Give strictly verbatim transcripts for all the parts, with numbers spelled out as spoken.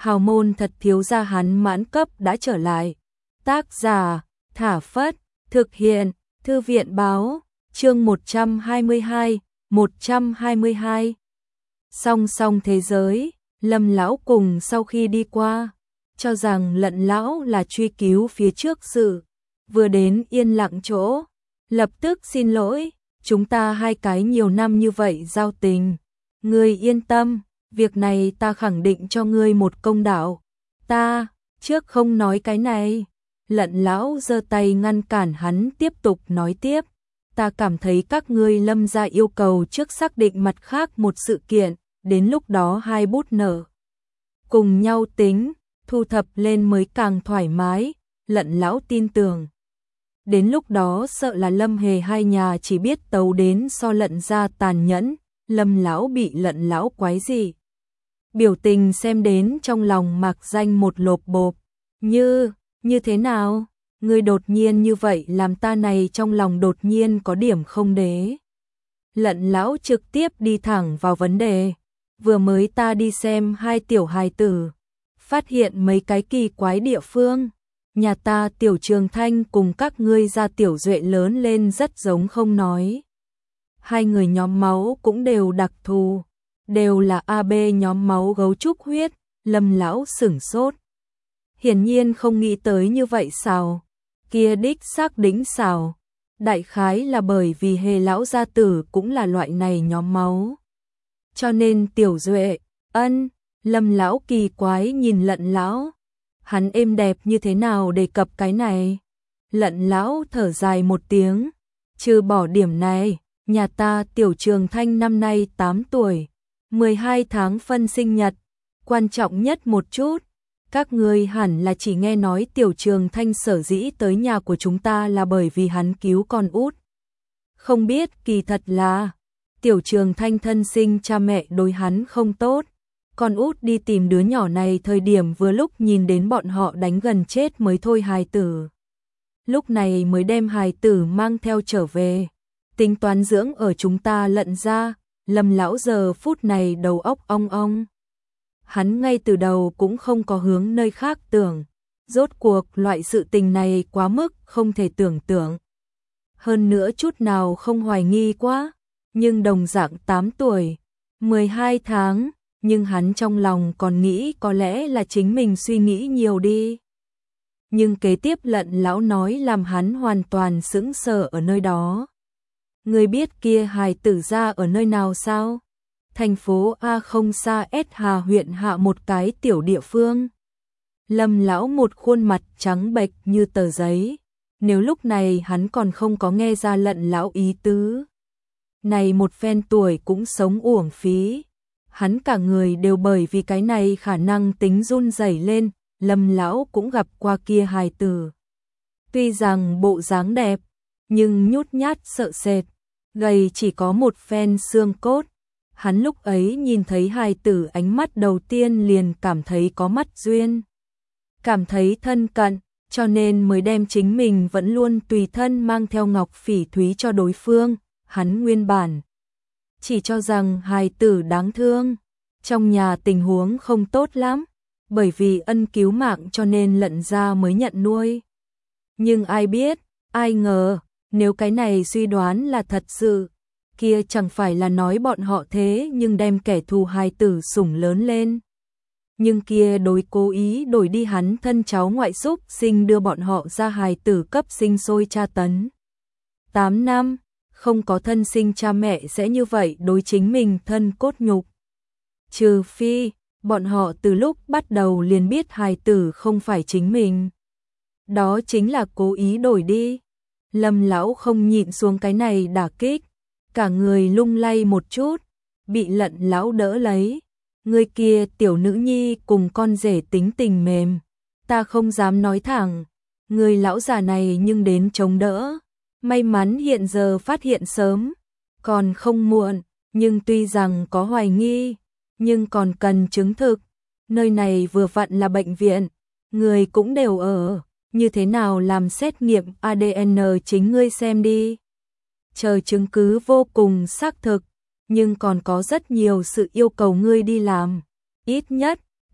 hào môn thật thiếu gia hắn mãn cấp đã trở lại. Tác giả, Thả Phất, thực hiện, Thư viện báo, chương một trăm hai mươi hai, một trăm hai mươi hai. Song song thế giới, Lâm lão cùng sau khi đi qua, cho rằng Lận lão là truy cứu phía trước sự, vừa đến yên lặng chỗ, lập tức xin lỗi, chúng ta hai cái nhiều năm như vậy giao tình, ngươi yên tâm, việc này ta khẳng định cho ngươi một công đạo. Ta, trước không nói cái này. Lận lão giơ tay ngăn cản hắn tiếp tục nói tiếp. Ta cảm thấy các ngươi Lâm gia yêu cầu trước xác định mặt khác một sự kiện, đến lúc đó hai bút nở. Cùng nhau tính, thu thập lên mới càng thoải mái, Lận lão tin tưởng. Đến lúc đó sợ là Lâm Hề hai nhà chỉ biết tấu đến so Lận gia tàn nhẫn, Lâm lão bị Lận lão quái gì. Biểu tình xem đến trong lòng mạc danh một lộp bộp, như, như thế nào, ngươi đột nhiên như vậy làm ta này trong lòng đột nhiên có điểm không đế. Lận lão trực tiếp đi thẳng vào vấn đề, vừa mới ta đi xem hai tiểu hài tử, phát hiện mấy cái kỳ quái địa phương, nhà ta tiểu Trường Thanh cùng các ngươi gia tiểu Duệ lớn lên rất giống không nói. Hai người nhóm máu cũng đều đặc thù, đều là a bê nhóm máu gấu trúc huyết, Lâm lão sửng sốt. Hiển nhiên không nghĩ tới như vậy sao, kia đích xác đỉnh sao, đại khái là bởi vì Hề lão gia tử cũng là loại này nhóm máu. Cho nên tiểu Duệ, ân, Lâm lão kỳ quái nhìn Lận lão, hắn êm đẹp như thế nào đề cập cái này. Lận lão thở dài một tiếng, trừ bỏ điểm này, nhà ta tiểu Trường Thanh năm nay tám tuổi, mười hai tháng phân sinh nhật, quan trọng nhất một chút, các ngươi hẳn là chỉ nghe nói tiểu Trường Thanh sở dĩ tới nhà của chúng ta là bởi vì hắn cứu con út. Không biết kỳ thật là, tiểu Trường Thanh thân sinh cha mẹ đối hắn không tốt, con út đi tìm đứa nhỏ này thời điểm vừa lúc nhìn đến bọn họ đánh gần chết mới thôi hài tử. Lúc này mới đem hài tử mang theo trở về, tính toán dưỡng ở chúng ta Lận gia. Lâm lão giờ phút này đầu óc ong ong. Hắn ngay từ đầu cũng không có hướng nơi khác tưởng, rốt cuộc loại sự tình này quá mức không thể tưởng tượng. Hơn nữa chút nào không hoài nghi quá, nhưng đồng dạng tám tuổi, mười hai tháng, nhưng hắn trong lòng còn nghĩ có lẽ là chính mình suy nghĩ nhiều đi. Nhưng kế tiếp Lận lão nói làm hắn hoàn toàn sững sờ ở nơi đó. Người biết kia hài tử gia ở nơi nào sao? Thành phố A không xa S Hà huyện hạ một cái tiểu địa phương. Lâm lão một khuôn mặt trắng bệch như tờ giấy. Nếu lúc này hắn còn không có nghe ra Lận lão ý tứ, này một phen tuổi cũng sống uổng phí. Hắn cả người đều bởi vì cái này khả năng tính run rẩy lên. Lâm lão cũng gặp qua kia hài tử. Tuy rằng bộ dáng đẹp, nhưng nhút nhát sợ sệt, gầy chỉ có một phen xương cốt. Hắn lúc ấy nhìn thấy hài tử ánh mắt đầu tiên liền cảm thấy có mắt duyên, cảm thấy thân cận, cho nên mới đem chính mình vẫn luôn tùy thân mang theo ngọc phỉ thúy cho đối phương. Hắn nguyên bản chỉ cho rằng hài tử đáng thương, trong nhà tình huống không tốt lắm, bởi vì ân cứu mạng cho nên Lận gia mới nhận nuôi. Nhưng ai biết, ai ngờ, nếu cái này suy đoán là thật sự, kia chẳng phải là nói bọn họ thế nhưng đem kẻ thù hài tử sủng lớn lên. Nhưng kia đối cố ý đổi đi hắn thân cháu ngoại xúc sinh đưa bọn họ ra hài tử cấp sinh sôi tra tấn. tám năm, không có thân sinh cha mẹ sẽ như vậy đối chính mình thân cốt nhục. Trừ phi, bọn họ từ lúc bắt đầu liền biết hài tử không phải chính mình. Đó chính là cố ý đổi đi. Lâm lão không nhịn xuống cái này đả kích, cả người lung lay một chút, bị Lận lão đỡ lấy. Người kia tiểu nữ nhi cùng con rể tính tình mềm, ta không dám nói thẳng, người lão già này nhưng đến chống đỡ. May mắn hiện giờ phát hiện sớm, còn không muộn, nhưng tuy rằng có hoài nghi, nhưng còn cần chứng thực. Nơi này vừa vặn là bệnh viện, người cũng đều ở, như thế nào làm xét nghiệm a đê en chính ngươi xem đi. Chờ chứng cứ vô cùng xác thực, nhưng còn có rất nhiều sự yêu cầu ngươi đi làm. Ít nhất,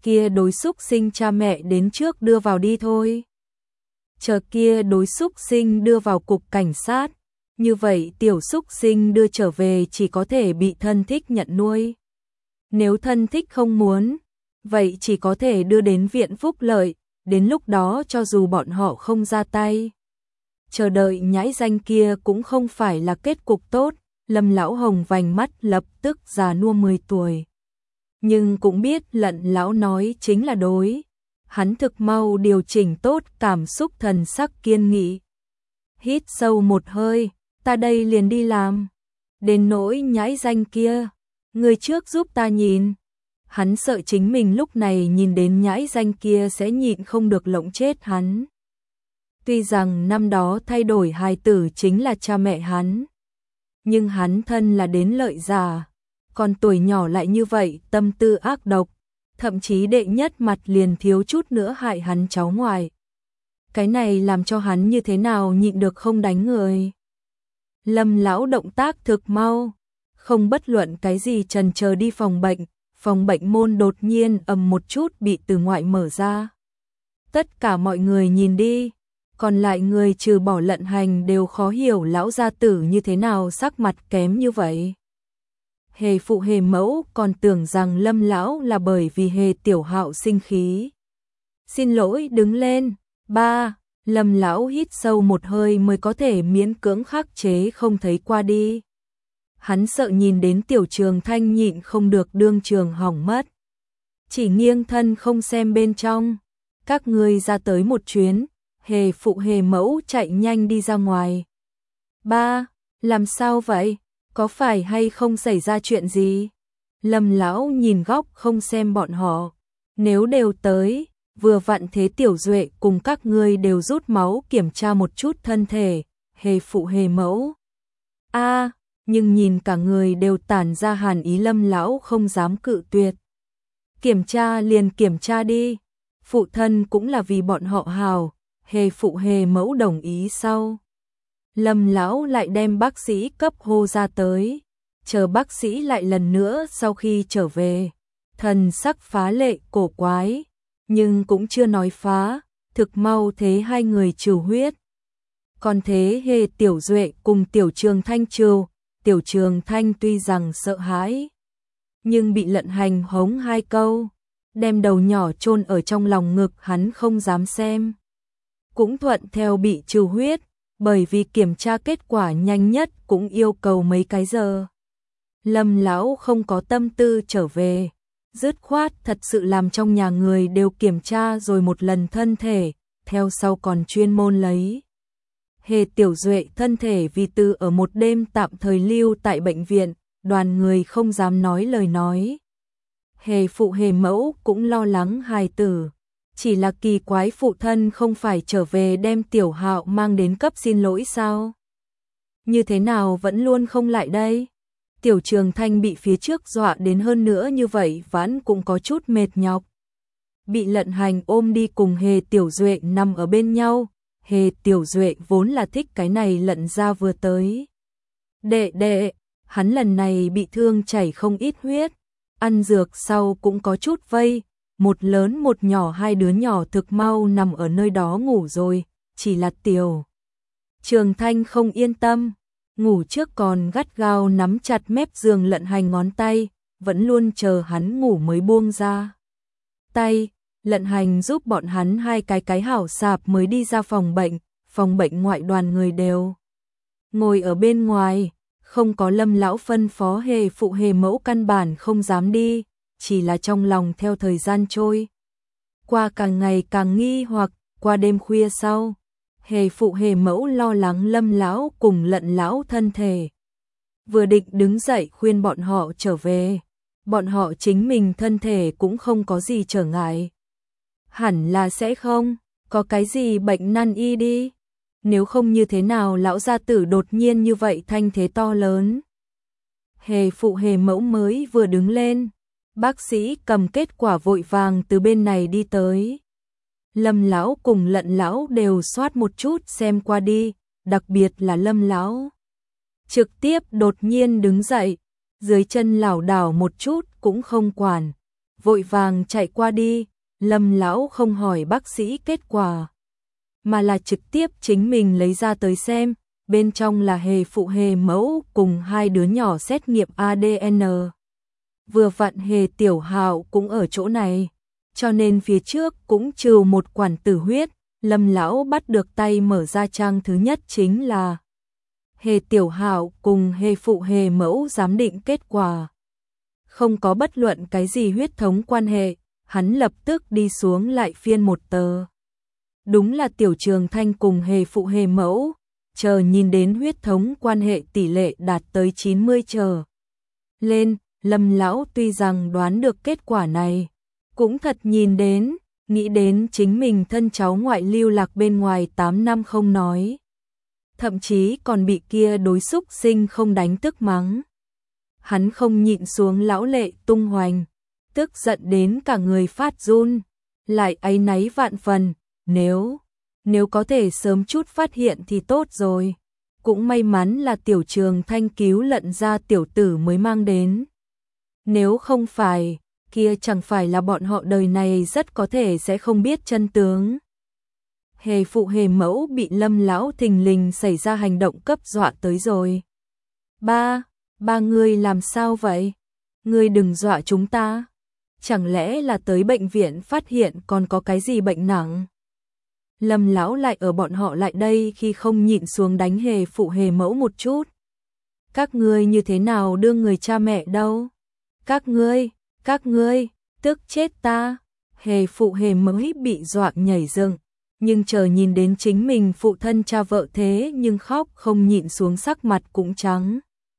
kia đối xúc sinh cha mẹ đến trước đưa vào đi thôi. Chờ kia đối xúc sinh đưa vào cục cảnh sát, như vậy tiểu xúc sinh đưa trở về chỉ có thể bị thân thích nhận nuôi. Nếu thân thích không muốn, vậy chỉ có thể đưa đến viện phúc lợi, đến lúc đó cho dù bọn họ không ra tay. Chờ đợi nhãi danh kia cũng không phải là kết cục tốt, Lâm lão hồng vành mắt lập tức già nua mười tuổi. Nhưng cũng biết Lận lão nói chính là đối. Hắn thực mau điều chỉnh tốt cảm xúc thần sắc kiên nghị. Hít sâu một hơi, ta đây liền đi làm. Đến nỗi nhãi danh kia, người trước giúp ta nhìn. Hắn sợ chính mình lúc này nhìn đến nhãi danh kia sẽ nhịn không được lộng chết hắn. Tuy rằng năm đó thay đổi hài tử chính là cha mẹ hắn, nhưng hắn thân là đến lợi già, còn tuổi nhỏ lại như vậy tâm tư ác độc, thậm chí đệ nhất mặt liền thiếu chút nữa hại hắn cháu ngoại. Cái này làm cho hắn như thế nào nhịn được không đánh người. Lâm lão động tác thực mau, không bất luận cái gì chần chờ đi phòng bệnh, phòng bệnh môn đột nhiên ầm một chút bị từ ngoại mở ra. Tất cả mọi người nhìn đi, còn lại người trừ bỏ Lận Hành đều khó hiểu lão gia tử như thế nào sắc mặt kém như vậy. Hề phụ Hề mẫu còn tưởng rằng Lâm lão là bởi vì Hề tiểu hạo sinh khí. Xin lỗi đứng lên, ba, Lâm lão hít sâu một hơi mới có thể miễn cưỡng khắc chế không thấy qua đi. Hắn sợ nhìn đến Tiểu Trường Thanh nhịn không được đương trường hỏng mất. Chỉ nghiêng thân không xem bên trong. Các ngươi ra tới một chuyến, Hề phụ Hề mẫu chạy nhanh đi ra ngoài. Ba, làm sao vậy? Có phải hay không xảy ra chuyện gì? Lâm lão nhìn góc không xem bọn họ. Nếu đều tới, vừa vặn thế Tiểu Duệ cùng các ngươi đều rút máu kiểm tra một chút thân thể. Hề phụ Hề mẫu. A, nhưng nhìn cả người đều tản ra hàn ý, Lâm lão không dám cự tuyệt. Kiểm tra liền kiểm tra đi. Phụ thân cũng là vì bọn họ hào. Hề phụ Hề mẫu đồng ý sau. Lâm lão lại đem bác sĩ cấp hô ra tới. Chờ bác sĩ lại lần nữa sau khi trở về. Thần sắc phá lệ cổ quái. Nhưng cũng chưa nói phá. Thực mau thế hai người trừ huyết. Còn thế Hề Tiểu Duệ cùng Tiểu Trường Thanh trừ. Tiểu Trường Thanh tuy rằng sợ hãi, nhưng bị Lận Hành hống hai câu, đem đầu nhỏ chôn ở trong lòng ngực, hắn không dám xem. Cũng thuận theo bị trừ huyết, bởi vì kiểm tra kết quả nhanh nhất cũng yêu cầu mấy cái giờ. Lâm lão không có tâm tư trở về, dứt khoát thật sự làm trong nhà người đều kiểm tra rồi một lần thân thể, theo sau còn chuyên môn lấy. Hề Tiểu Duệ thân thể vì từ ở một đêm tạm thời lưu tại bệnh viện, đoàn người không dám nói lời nói. Hề phụ Hề mẫu cũng lo lắng hài tử, chỉ là kỳ quái phụ thân không phải trở về đem Tiểu Hạo mang đến cấp xin lỗi sao? Như thế nào vẫn luôn không lại đây? Tiểu Trường Thanh bị phía trước dọa đến hơn nữa như vậy vẫn cũng có chút mệt nhọc. Bị Lận Hành ôm đi cùng Hề Tiểu Duệ nằm ở bên nhau. Hề Tiểu Duệ vốn là thích cái này Lận ra vừa tới. Đệ đệ, hắn lần này bị thương chảy không ít huyết, ăn dược sau cũng có chút vây, một lớn một nhỏ hai đứa nhỏ thực mau nằm ở nơi đó ngủ rồi, chỉ là Tiểu Trường Thanh không yên tâm, ngủ trước còn gắt gao nắm chặt mép giường Lận Hành ngón tay, vẫn luôn chờ hắn ngủ mới buông ra tay. Lận Hành giúp bọn hắn hai cái cái hảo sạp mới đi ra phòng bệnh, phòng bệnh ngoại đoàn người đều ngồi ở bên ngoài, không có Lâm lão phân phó Hề phụ Hề mẫu căn bản không dám đi, chỉ là trong lòng theo thời gian trôi qua càng ngày càng nghi hoặc. Qua đêm khuya sau, Hề phụ Hề mẫu lo lắng Lâm lão cùng Lận lão thân thể, vừa định đứng dậy khuyên bọn họ trở về, bọn họ chính mình thân thể cũng không có gì trở ngại. Hẳn là sẽ không, có cái gì bệnh năn y đi. Nếu không như thế nào lão gia tử đột nhiên như vậy thanh thế to lớn. Hề phụ Hề mẫu mới vừa đứng lên, bác sĩ cầm kết quả vội vàng từ bên này đi tới. Lâm lão cùng Lận lão đều soát một chút xem qua đi, đặc biệt là Lâm lão. Trực tiếp đột nhiên đứng dậy, dưới chân lảo đảo một chút cũng không quản. vội vàng chạy qua đi, Lâm lão không hỏi bác sĩ kết quả, mà là trực tiếp chính mình lấy ra tới xem, bên trong là hề phụ hề mẫu cùng hai đứa nhỏ xét nghiệm a đê en. Vừa vặn hề tiểu hạo cũng ở chỗ này, cho nên phía trước cũng trừ một quản tử huyết, Lâm lão bắt được tay mở ra trang thứ nhất chính là hề tiểu hạo cùng hề phụ hề mẫu giám định kết quả. Không có bất luận cái gì huyết thống quan hệ, hắn lập tức đi xuống lại phiên một tờ. Đúng là Tiểu Trường Thanh cùng hề phụ hề mẫu, chờ nhìn đến huyết thống quan hệ tỷ lệ đạt tới chín mươi trở lên, Lâm lão tuy rằng đoán được kết quả này, cũng thật nhìn đến, nghĩ đến chính mình thân cháu ngoại lưu lạc bên ngoài tám năm không nói. Thậm chí còn bị kia đối xúc sinh không đánh tức mắng. Hắn không nhịn xuống lão lệ tung hoành, tức giận đến cả người phát run, lại áy náy vạn phần, nếu, nếu có thể sớm chút phát hiện thì tốt rồi. Cũng may mắn là Tiểu Trường Thanh cứu lận ra tiểu tử mới mang đến. Nếu không phải, kia chẳng phải là bọn họ đời này rất có thể sẽ không biết chân tướng. Hề phụ hề mẫu bị Lâm lão thình lình xảy ra hành động cấp dọa tới rồi. Ba, ba người làm sao vậy? Ngươi đừng dọa chúng ta. Chẳng lẽ là tới bệnh viện phát hiện còn có cái gì bệnh nặng? Lâm lão lại ở bọn họ lại đây khi không nhịn xuống đánh hề phụ hề mẫu một chút. Các ngươi như thế nào đưa người cha mẹ đâu? Các ngươi, các ngươi, tức chết ta. Hề phụ hề mẫu bị dọa nhảy dựng, nhưng chờ nhìn đến chính mình phụ thân cha vợ thế nhưng khóc không nhịn xuống sắc mặt cũng trắng.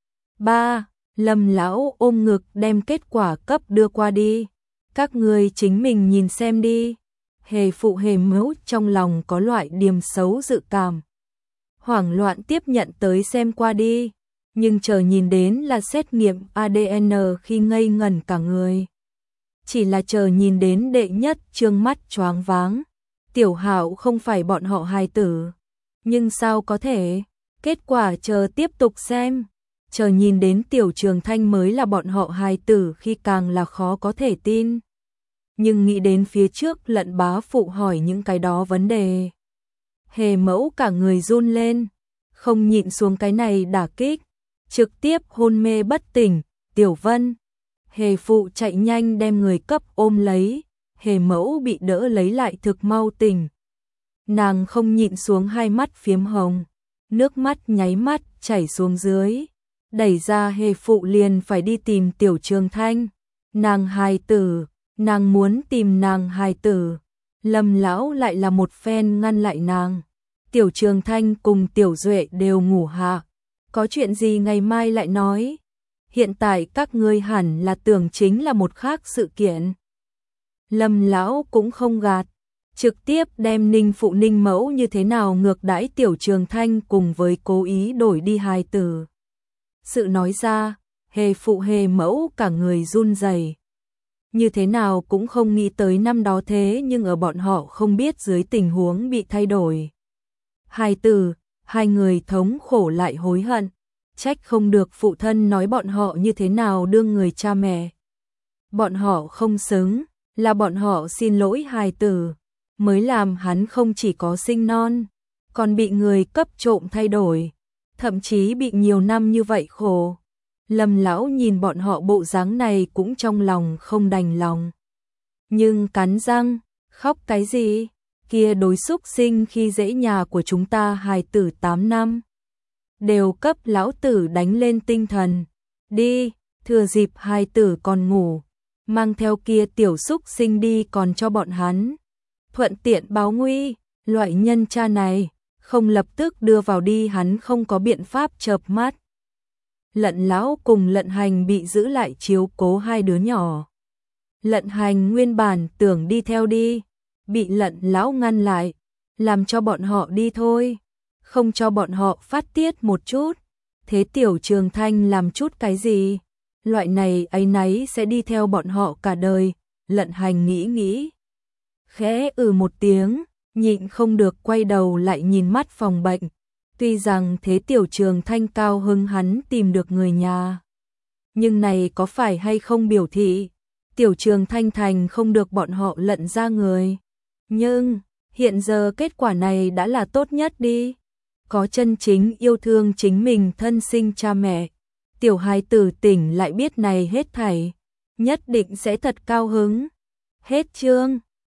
Ba, Lâm lão ôm ngực đem kết quả cấp đưa qua đi. Các ngươi chính mình nhìn xem đi. Hề phụ hề mẫu trong lòng có loại điềm xấu dự cảm. Hoảng loạn tiếp nhận tới xem qua đi, nhưng chờ nhìn đến là xét nghiệm a đê en khi ngây ngẩn cả người. Chỉ là chờ nhìn đến đệ nhất trương mắt choáng váng. Tiểu Hạo không phải bọn họ hài tử. Nhưng sao có thể? Kết quả chờ tiếp tục xem. Chờ nhìn đến Tiểu Trường Thanh mới là bọn họ hài tử khi càng là khó có thể tin. Nhưng nghĩ đến phía trước lận bá phụ hỏi những cái đó vấn đề. Hề mẫu cả người run lên, không nhịn xuống cái này đả kích, trực tiếp hôn mê bất tỉnh. Tiểu Vân, hề phụ chạy nhanh đem người cấp ôm lấy, hề mẫu bị đỡ lấy lại thực mau tỉnh. Nàng không nhịn xuống hai mắt phiếm hồng, nước mắt nháy mắt chảy xuống dưới, đẩy ra hề phụ liền phải đi tìm Tiểu Trường Thanh. Nàng hài tử, nàng muốn tìm nàng hài tử. Lâm lão lại là một phen ngăn lại nàng. Tiểu Trường Thanh cùng Tiểu Duệ đều ngủ hạ, có chuyện gì ngày mai lại nói. Hiện tại các ngươi hẳn là tưởng chính là một khác sự kiện. Lâm lão cũng không gạt, trực tiếp đem Ninh phụ Ninh mẫu như thế nào ngược đãi Tiểu Trường Thanh cùng với cố ý đổi đi hài tử. Sự nói ra, hề phụ hề mẫu cả người run rẩy. Như thế nào cũng không nghĩ tới năm đó thế nhưng ở bọn họ không biết dưới tình huống bị thay đổi. Hài tử, hai người thống khổ lại hối hận, trách không được phụ thân nói bọn họ như thế nào đương người cha mẹ. Bọn họ không xứng, là bọn họ xin lỗi hài tử, mới làm hắn không chỉ có sinh non, còn bị người cấp trộm thay đổi, thậm chí bị nhiều năm như vậy khổ. Lâm lão nhìn bọn họ bộ dáng này cũng trong lòng không đành lòng. Nhưng cắn răng, khóc cái gì? Kia đối xúc sinh khi dễ nhà của chúng ta hài tử tám năm. Đều cấp lão tử đánh lên tinh thần. Đi, thừa dịp hài tử còn ngủ, mang theo kia tiểu xúc sinh đi còn cho bọn hắn. Thuận tiện báo nguy, loại nhân cha này, không lập tức đưa vào đi hắn không có biện pháp chợp mắt. Lận lão cùng Lận Hành bị giữ lại chiếu cố hai đứa nhỏ. Lận Hành nguyên bản tưởng đi theo đi, bị Lận lão ngăn lại, làm cho bọn họ đi thôi, không cho bọn họ phát tiết một chút. Thế Tiểu Trường Thanh làm chút cái gì? Loại này áy náy sẽ đi theo bọn họ cả đời. Lận Hành nghĩ nghĩ, khẽ ừ một tiếng, nhịn không được quay đầu lại nhìn mắt phòng bệnh. Tuy rằng thế Tiểu Trường Thanh cao hứng hắn tìm được người nhà, nhưng này có phải hay không biểu thị Tiểu Trường Thanh Thành không được bọn họ lận ra người. Nhưng, hiện giờ kết quả này đã là tốt nhất đi. Có chân chính yêu thương chính mình thân sinh cha mẹ. Tiểu hài tử tỉnh lại biết này hết thảy, nhất định sẽ thật cao hứng. Hết chương.